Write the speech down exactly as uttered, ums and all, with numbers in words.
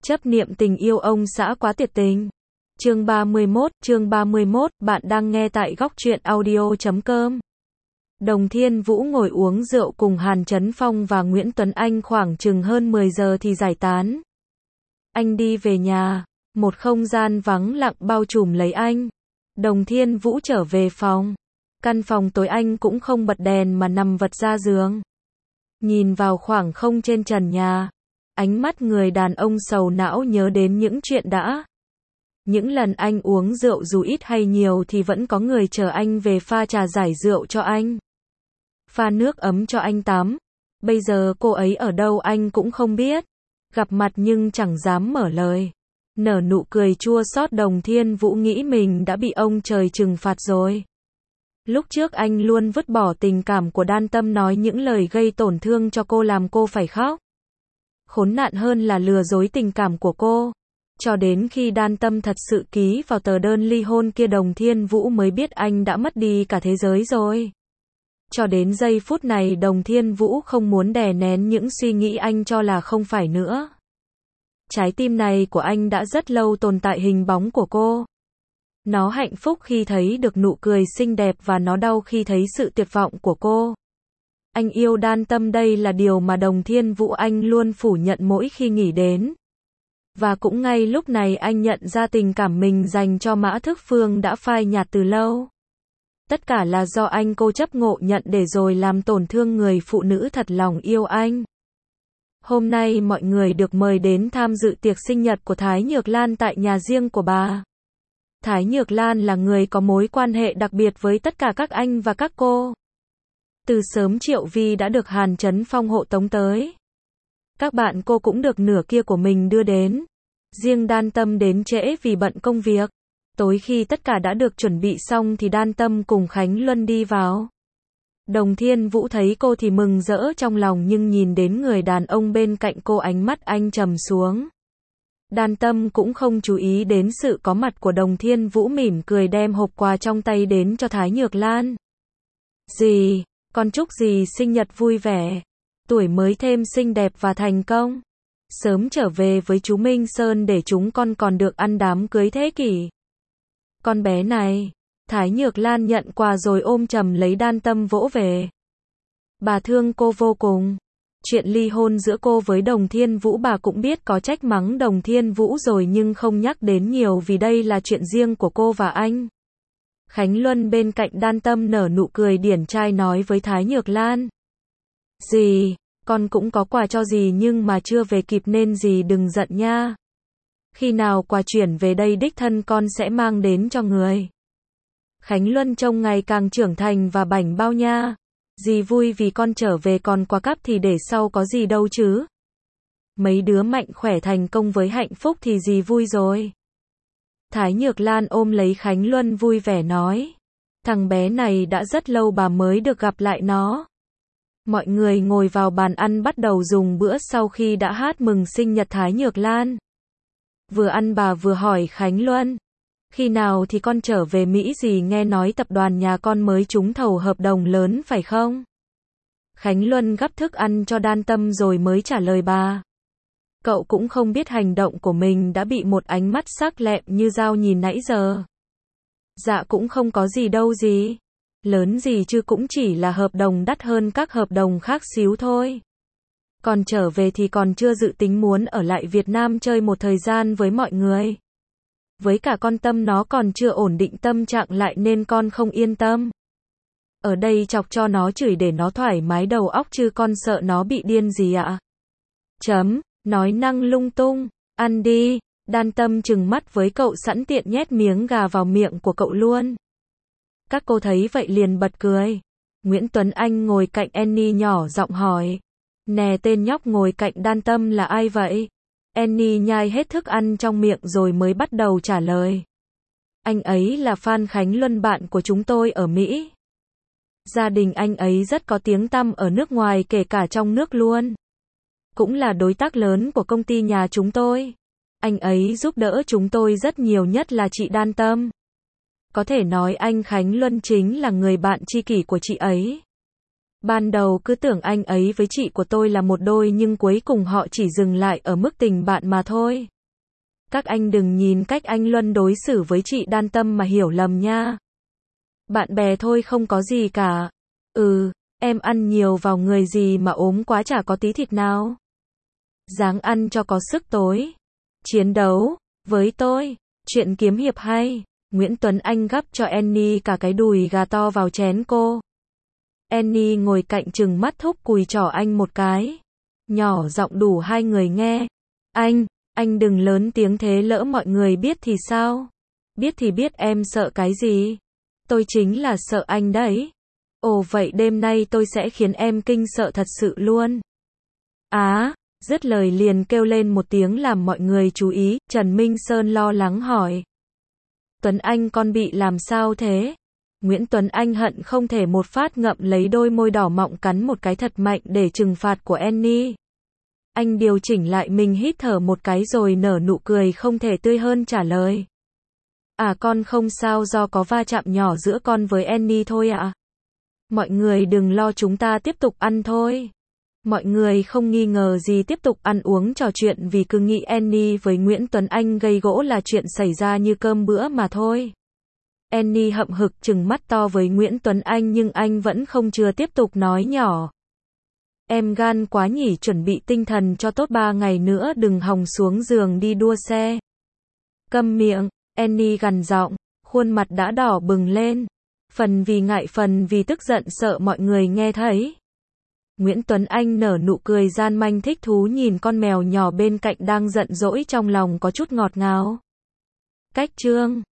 Chấp niệm tình yêu ông xã quá tuyệt tình. Chương ba mươi mốt, chương ba mươi mốt, bạn đang nghe tại góc truyện audio chấm com. Đồng Thiên Vũ ngồi uống rượu cùng Hàn Chấn Phong và Nguyễn Tuấn Anh khoảng chừng hơn mười giờ thì giải tán. Anh đi về nhà, một không gian vắng lặng bao trùm lấy anh. Đồng Thiên Vũ trở về phòng. Căn phòng tối anh cũng không bật đèn mà nằm vật ra giường. Nhìn vào khoảng không trên trần nhà. Ánh mắt người đàn ông sầu não nhớ đến những chuyện đã. Những lần anh uống rượu dù ít hay nhiều thì vẫn có người chờ anh về pha trà giải rượu cho anh. Pha nước ấm cho anh tắm. Bây giờ cô ấy ở đâu anh cũng không biết. Gặp mặt nhưng chẳng dám mở lời. Nở nụ cười chua xót. Đồng Thiên Vũ nghĩ mình đã bị ông trời trừng phạt rồi. Lúc trước anh luôn vứt bỏ tình cảm của Đan Tâm, nói những lời gây tổn thương cho cô làm cô phải khóc. Khốn nạn hơn là lừa dối tình cảm của cô. Cho đến khi Đan Tâm thật sự ký vào tờ đơn ly hôn kia, Đồng Thiên Vũ mới biết anh đã mất đi cả thế giới rồi. Cho đến giây phút này Đồng Thiên Vũ không muốn đè nén những suy nghĩ anh cho là không phải nữa. Trái tim này của anh đã rất lâu tồn tại hình bóng của cô. Nó hạnh phúc khi thấy được nụ cười xinh đẹp và nó đau khi thấy sự tuyệt vọng của cô. Anh yêu Đan Tâm, đây là điều mà Đồng Thiên Vũ anh luôn phủ nhận mỗi khi nghĩ đến. Và cũng ngay lúc này anh nhận ra tình cảm mình dành cho Mã Thức Phương đã phai nhạt từ lâu. Tất cả là do anh cố chấp ngộ nhận để rồi làm tổn thương người phụ nữ thật lòng yêu anh. Hôm nay mọi người được mời đến tham dự tiệc sinh nhật của Thái Nhược Lan tại nhà riêng của bà. Thái Nhược Lan là người có mối quan hệ đặc biệt với tất cả các anh và các cô. Từ sớm Triệu Vi đã được Hàn Chấn Phong hộ tống tới. Các bạn cô cũng được nửa kia của mình đưa đến. Riêng Đan Tâm đến trễ vì bận công việc. Tối khi tất cả đã được chuẩn bị xong thì Đan Tâm cùng Khánh Luân đi vào. Đồng Thiên Vũ thấy cô thì mừng rỡ trong lòng, nhưng nhìn đến người đàn ông bên cạnh cô ánh mắt anh trầm xuống. Đan Tâm cũng không chú ý đến sự có mặt của Đồng Thiên Vũ, mỉm cười đem hộp quà trong tay đến cho Thái Nhược Lan. Dì, con chúc dì sinh nhật vui vẻ, tuổi mới thêm xinh đẹp và thành công. Sớm trở về với chú Minh Sơn để chúng con còn được ăn đám cưới thế kỷ. Con bé này, Thái Nhược Lan nhận quà rồi ôm chầm lấy Đan Tâm vỗ về. Bà thương cô vô cùng. Chuyện ly hôn giữa cô với Đồng Thiên Vũ bà cũng biết, có trách mắng Đồng Thiên Vũ rồi nhưng không nhắc đến nhiều vì đây là chuyện riêng của cô và anh. Khánh Luân bên cạnh Đan Tâm nở nụ cười điển trai nói với Thái Nhược Lan. Dì, con cũng có quà cho dì nhưng mà chưa về kịp nên dì đừng giận nha. Khi nào quà chuyển về đây đích thân con sẽ mang đến cho người. Khánh Luân trông ngày càng trưởng thành và bảnh bao nha. Dì vui vì con trở về, còn quà cắp thì để sau có gì đâu chứ. Mấy đứa mạnh khỏe thành công với hạnh phúc thì dì vui rồi. Thái Nhược Lan ôm lấy Khánh Luân vui vẻ nói. Thằng bé này đã rất lâu bà mới được gặp lại nó. Mọi người ngồi vào bàn ăn bắt đầu dùng bữa sau khi đã hát mừng sinh nhật Thái Nhược Lan. Vừa ăn bà vừa hỏi Khánh Luân. Khi nào thì con trở về Mỹ, dì nghe nói tập đoàn nhà con mới trúng thầu hợp đồng lớn phải không? Khánh Luân gắp thức ăn cho Đan Tâm rồi mới trả lời bà. Cậu cũng không biết hành động của mình đã bị một ánh mắt sắc lẹm như dao nhìn nãy giờ. Dạ cũng không có gì đâu dì. Lớn gì chứ, cũng chỉ là hợp đồng đắt hơn các hợp đồng khác xíu thôi. Còn trở về thì còn chưa dự tính muốn ở lại Việt Nam chơi một thời gian với mọi người. Với cả con Tâm nó còn chưa ổn định tâm trạng lại nên con không yên tâm. Ở đây chọc cho nó chửi để nó thoải mái đầu óc chứ con sợ nó bị điên gì ạ. Chấm, nói năng lung tung, ăn đi. Đan Tâm trừng mắt với cậu sẵn tiện nhét miếng gà vào miệng của cậu luôn. Các cô thấy vậy liền bật cười. Nguyễn Tuấn Anh ngồi cạnh Annie nhỏ giọng hỏi. Nè, tên nhóc ngồi cạnh Đan Tâm là ai vậy? Annie nhai hết thức ăn trong miệng rồi mới bắt đầu trả lời. Anh ấy là Phan Khánh Luân, bạn của chúng tôi ở Mỹ. Gia đình anh ấy rất có tiếng tăm ở nước ngoài, kể cả trong nước luôn. Cũng là đối tác lớn của công ty nhà chúng tôi. Anh ấy giúp đỡ chúng tôi rất nhiều, nhất là chị Đan Tâm. Có thể nói anh Khánh Luân chính là người bạn tri kỷ của chị ấy. Ban đầu cứ tưởng anh ấy với chị của tôi là một đôi nhưng cuối cùng họ chỉ dừng lại ở mức tình bạn mà thôi. Các anh đừng nhìn cách anh Luân đối xử với chị Đan Tâm mà hiểu lầm nha. Bạn bè thôi không có gì cả. Ừ, em ăn nhiều vào người gì mà ốm quá chả có tí thịt nào. Ráng ăn cho có sức tối. Chiến đấu, với tôi, chuyện kiếm hiệp hay. Nguyễn Tuấn Anh gắp cho Annie cả cái đùi gà to vào chén cô. Annie ngồi cạnh trừng mắt thúc cùi chỏ anh một cái. Nhỏ giọng đủ hai người nghe. Anh, anh đừng lớn tiếng thế lỡ mọi người biết thì sao? Biết thì biết em sợ cái gì? Tôi chính là sợ anh đấy. Ồ vậy đêm nay tôi sẽ khiến em kinh sợ thật sự luôn. Á, dứt lời liền kêu lên một tiếng làm mọi người chú ý, Trần Minh Sơn lo lắng hỏi. Tuấn Anh con bị làm sao thế? Nguyễn Tuấn Anh hận không thể một phát ngậm lấy đôi môi đỏ mọng cắn một cái thật mạnh để trừng phạt của Annie. Anh điều chỉnh lại mình hít thở một cái rồi nở nụ cười không thể tươi hơn trả lời. À con không sao do có va chạm nhỏ giữa con với Annie thôi ạ. À. Mọi người đừng lo chúng ta tiếp tục ăn thôi. Mọi người không nghi ngờ gì tiếp tục ăn uống trò chuyện vì cứ nghĩ Annie với Nguyễn Tuấn Anh gây gỗ là chuyện xảy ra như cơm bữa mà thôi. Annie hậm hực trừng mắt to với Nguyễn Tuấn Anh nhưng anh vẫn không chừa tiếp tục nói nhỏ. Em gan quá nhỉ chuẩn bị tinh thần cho tốt ba ngày nữa đừng hòng xuống giường đi đua xe. Câm miệng, Annie gằn giọng, khuôn mặt đã đỏ bừng lên. Phần vì ngại phần vì tức giận sợ mọi người nghe thấy. Nguyễn Tuấn Anh nở nụ cười gian manh thích thú nhìn con mèo nhỏ bên cạnh đang giận dỗi trong lòng có chút ngọt ngào. Cách chương